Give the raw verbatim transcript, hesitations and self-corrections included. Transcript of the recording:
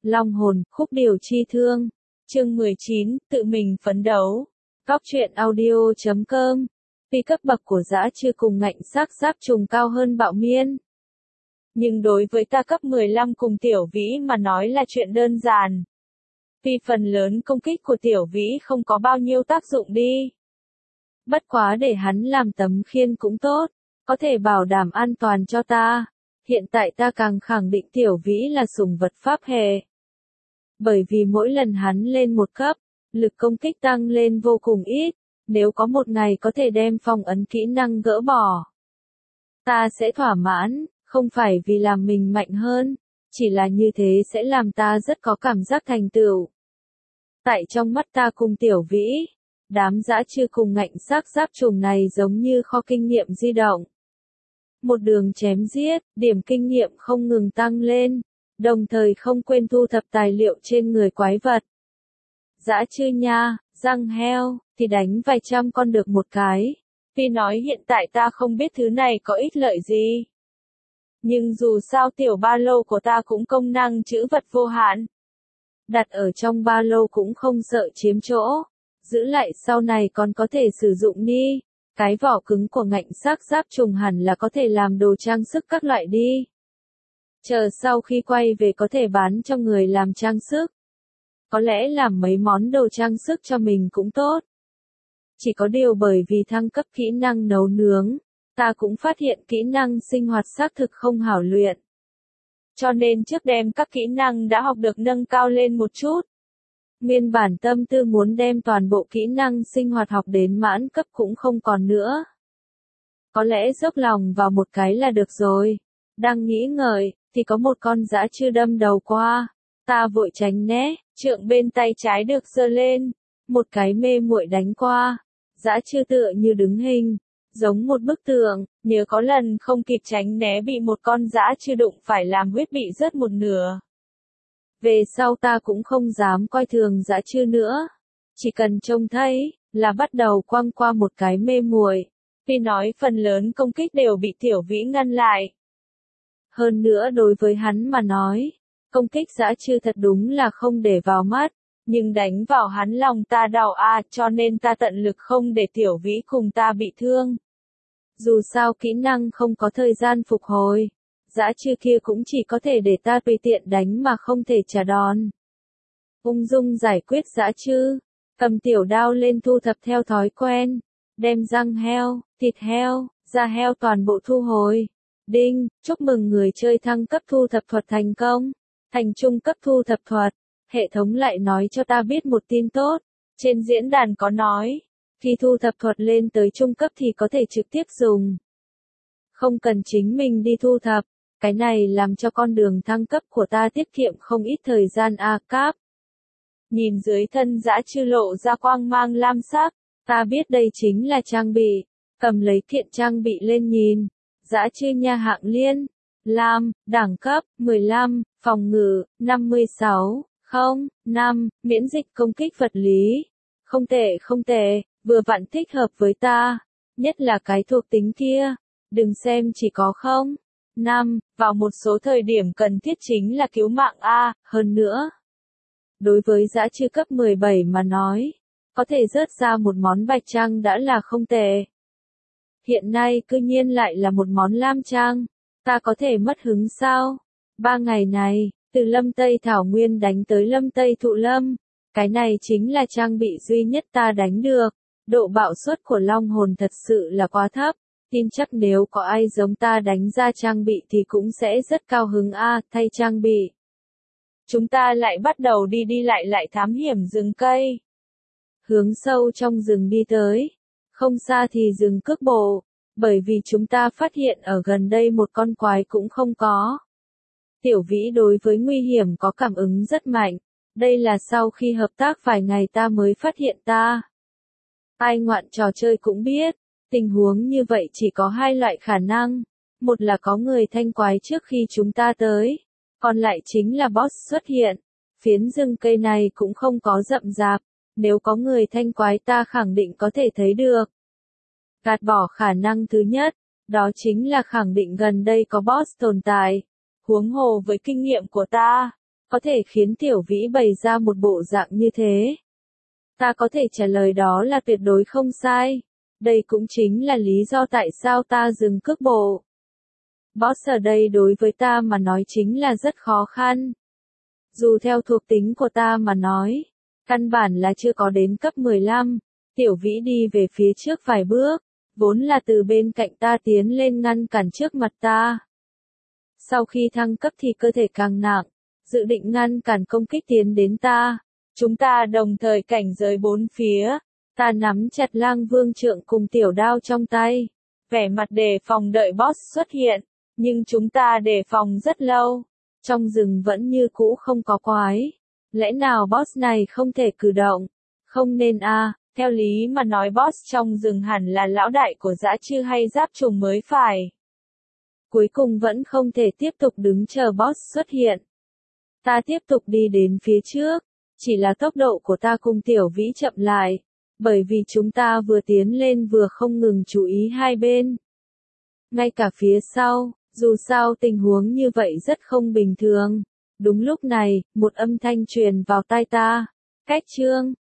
Long hồn, khúc điều chi thương. Chương mười chín, tự mình phấn đấu. Góc truyện audio chấm com. Tuy cấp bậc của dã chưa cùng ngạnh sắc giáp trùng cao hơn bạo miên. Nhưng đối với ta cấp mười lăm cùng tiểu vĩ mà nói là chuyện đơn giản. Vì phần lớn công kích của tiểu vĩ không có bao nhiêu tác dụng đi. Bất quá để hắn làm tấm khiên cũng tốt, có thể bảo đảm an toàn cho ta. Hiện tại ta càng khẳng định tiểu vĩ là sủng vật pháp hệ. Bởi vì mỗi lần hắn lên một cấp, lực công kích tăng lên vô cùng ít, nếu có một ngày có thể đem phong ấn kỹ năng gỡ bỏ. Ta sẽ thỏa mãn, không phải vì làm mình mạnh hơn, chỉ là như thế sẽ làm ta rất có cảm giác thành tựu. Tại trong mắt ta cùng tiểu vĩ, đám dã chư cùng ngạnh sắc giáp trùng này giống như kho kinh nghiệm di động. Một đường chém giết, điểm kinh nghiệm không ngừng tăng lên, đồng thời không quên thu thập tài liệu trên người quái vật. Dã chư nha, răng heo, thì đánh vài trăm con được một cái. Vì nói hiện tại ta không biết thứ này có ích lợi gì. Nhưng dù sao tiểu ba lô của ta cũng công năng trữ vật vô hạn. Đặt ở trong ba lô cũng không sợ chiếm chỗ. Giữ lại sau này còn có thể sử dụng đi. Cái vỏ cứng của ngạnh sắc giáp trùng hẳn là có thể làm đồ trang sức các loại đi. Chờ sau khi quay về có thể bán cho người làm trang sức. Có lẽ làm mấy món đồ trang sức cho mình cũng tốt. Chỉ có điều bởi vì thăng cấp kỹ năng nấu nướng, ta cũng phát hiện kỹ năng sinh hoạt xác thực không hảo luyện. Cho nên trước đem các kỹ năng đã học được nâng cao lên một chút. Nguyên bản tâm tư muốn đem toàn bộ kỹ năng sinh hoạt học đến mãn cấp cũng không còn nữa. Có lẽ dốc lòng vào một cái là được rồi. Đang nghĩ ngợi, thì có một con dã chư đâm đầu qua. Ta vội tránh né, trượng bên tay trái được giơ lên. Một cái mê muội đánh qua. Dã chư tựa như đứng hình, giống một bức tượng, nhớ có lần không kịp tránh né bị một con dã chư đụng phải làm huyết bị rớt một nửa. Về sau ta cũng không dám coi thường dã chư nữa. Chỉ cần trông thấy, là bắt đầu quăng qua một cái mê muội. Vì nói phần lớn công kích đều bị tiểu vĩ ngăn lại. Hơn nữa đối với hắn mà nói, công kích dã chư thật đúng là không để vào mắt. Nhưng đánh vào hắn lòng ta đau a, cho nên ta tận lực không để tiểu vĩ cùng ta bị thương. Dù sao kỹ năng không có thời gian phục hồi. Dã chư kia cũng chỉ có thể để ta tùy tiện đánh mà không thể trả đòn. Ung dung giải quyết dã chư, cầm tiểu đao lên thu thập theo thói quen, đem răng heo, thịt heo, da heo toàn bộ thu hồi. Đinh, chúc mừng người chơi thăng cấp thu thập thuật thành công, thành trung cấp thu thập thuật. Hệ thống lại nói cho ta biết một tin tốt, trên diễn đàn có nói, khi thu thập thuật lên tới trung cấp thì có thể trực tiếp dùng. Không cần chính mình đi thu thập. Cái này làm cho con đường thăng cấp của ta tiết kiệm không ít thời gian a cáp. Nhìn dưới thân dã chư lộ ra quang mang lam sắc, ta biết đây chính là trang bị. Cầm lấy kiện trang bị lên nhìn. Dã chư nha hạng liên, lam, đẳng cấp, mười lăm, phòng ngự, năm mươi sáu, không, năm, miễn dịch công kích vật lý. Không tệ không tệ, vừa vặn thích hợp với ta. Nhất là cái thuộc tính kia. Đừng xem chỉ có không. năm, vào một số thời điểm cần thiết chính là cứu mạng A, hơn nữa. Đối với dã chư cấp mười bảy mà nói, có thể rớt ra một món bạch trang đã là không tệ. Hiện nay cư nhiên lại là một món lam trang, ta có thể mất hứng sao? Ba ngày này, từ Lâm Tây Thảo Nguyên đánh tới Lâm Tây Thụ Lâm, cái này chính là trang bị duy nhất ta đánh được. Độ bạo suất của long hồn thật sự là quá thấp. Tin chắc nếu có ai giống ta đánh ra trang bị thì cũng sẽ rất cao hứng a, thay trang bị. Chúng ta lại bắt đầu đi đi lại lại thám hiểm rừng cây. Hướng sâu trong rừng đi tới. Không xa thì rừng cước bộ. Bởi vì chúng ta phát hiện ở gần đây một con quái cũng không có. Tiểu vĩ đối với nguy hiểm có cảm ứng rất mạnh. Đây là sau khi hợp tác vài ngày ta mới phát hiện ta. Ai ngoạn trò chơi cũng biết. Tình huống như vậy chỉ có hai loại khả năng. Một là có người thanh quái trước khi chúng ta tới. Còn lại chính là boss xuất hiện. Phiến rừng cây này cũng không có rậm rạp. Nếu có người thanh quái ta khẳng định có thể thấy được. Gạt bỏ khả năng thứ nhất. Đó chính là khẳng định gần đây có boss tồn tại. Huống hồ với kinh nghiệm của ta. có thể khiến Tiểu Vĩ bày ra một bộ dạng như thế? Ta có thể trả lời đó là tuyệt đối không sai. Đây cũng chính là lý do tại sao ta dừng cước bộ. Boss ở đây đối với ta mà nói chính là rất khó khăn. Dù theo thuộc tính của ta mà nói, căn bản là chưa có đến cấp mười lăm, Tiểu Vĩ đi về phía trước vài bước, vốn là từ bên cạnh ta tiến lên ngăn cản trước mặt ta. Sau khi thăng cấp thì cơ thể càng nặng, dự định ngăn cản công kích tiến đến ta. Chúng ta đồng thời cảnh giới bốn phía, ta nắm chặt Lang Vương trượng cùng tiểu đao trong tay, vẻ mặt đề phòng đợi boss xuất hiện, nhưng chúng ta đề phòng rất lâu, trong rừng vẫn như cũ không có quái. Lẽ nào boss này không thể cử động? Không nên a, à, theo lý mà nói boss trong rừng hẳn là lão đại của dã chư hay giáp trùng mới phải. Cuối cùng vẫn không thể tiếp tục đứng chờ boss xuất hiện. Ta tiếp tục đi đến phía trước, chỉ là tốc độ của ta cùng Tiểu Vĩ chậm lại, bởi vì chúng ta vừa tiến lên vừa không ngừng chú ý hai bên. Ngay cả phía sau, dù sao tình huống như vậy rất không bình thường. Đúng lúc này, một âm thanh truyền vào tai ta. Cách chương